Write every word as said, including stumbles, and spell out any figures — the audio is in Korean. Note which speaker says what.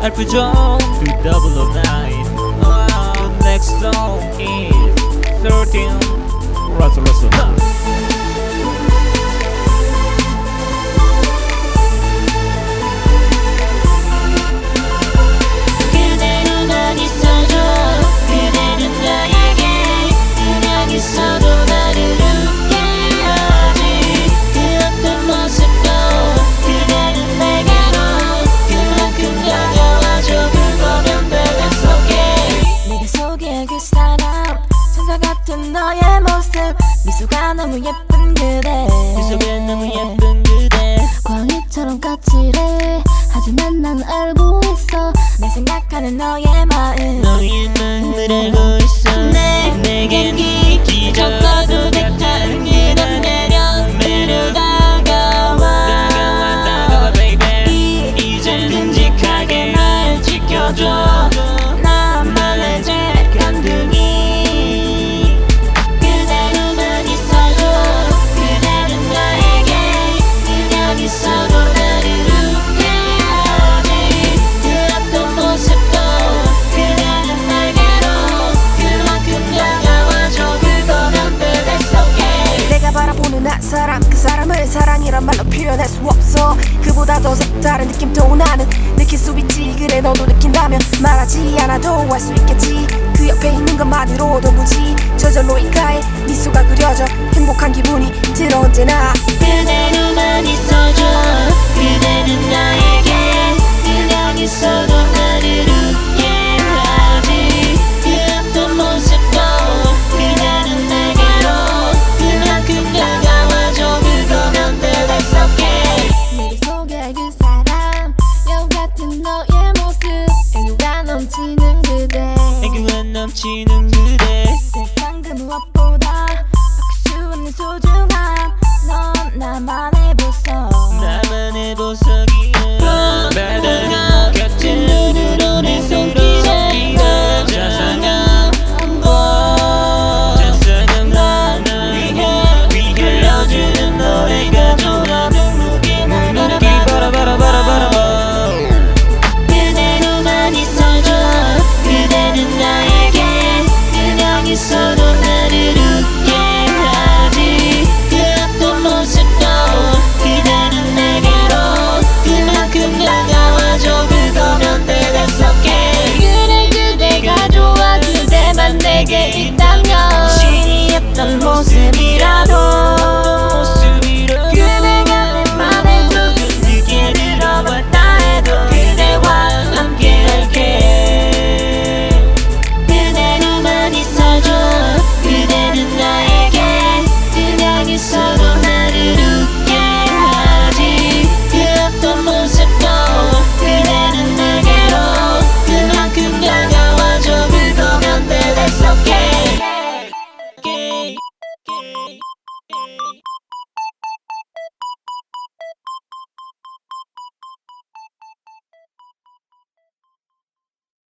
Speaker 1: 알프존 two thousand nine. The next song is thirteen. Russell Russell.
Speaker 2: 같은 너의 모습 미소가 너무 예쁜 그대
Speaker 1: 미소가 너무 예쁜 그대
Speaker 2: 광희처럼 까칠해 하지만 난 알고 있어 내 생각하는 너의 마음
Speaker 1: 너의 마음을 알고 있어 내겐 기적과도 같은 그런 매력 매력 다가와 다가와 baby 이제 듬직하게 날 지켜줘 나만의 재간둥이
Speaker 2: 사람 그 사람을 사랑이란 말로 표현할 수 없어 그보다 더 색다른 느낌도 나는 느낄 수 있지 그래 너도 느낀다면 말하지 않아도 알 수 있겠지 그 옆에 있는 것만으로도 무지 저절로 입가에 미소가 그려져 행복한 기분이 들어 언제나
Speaker 1: 그대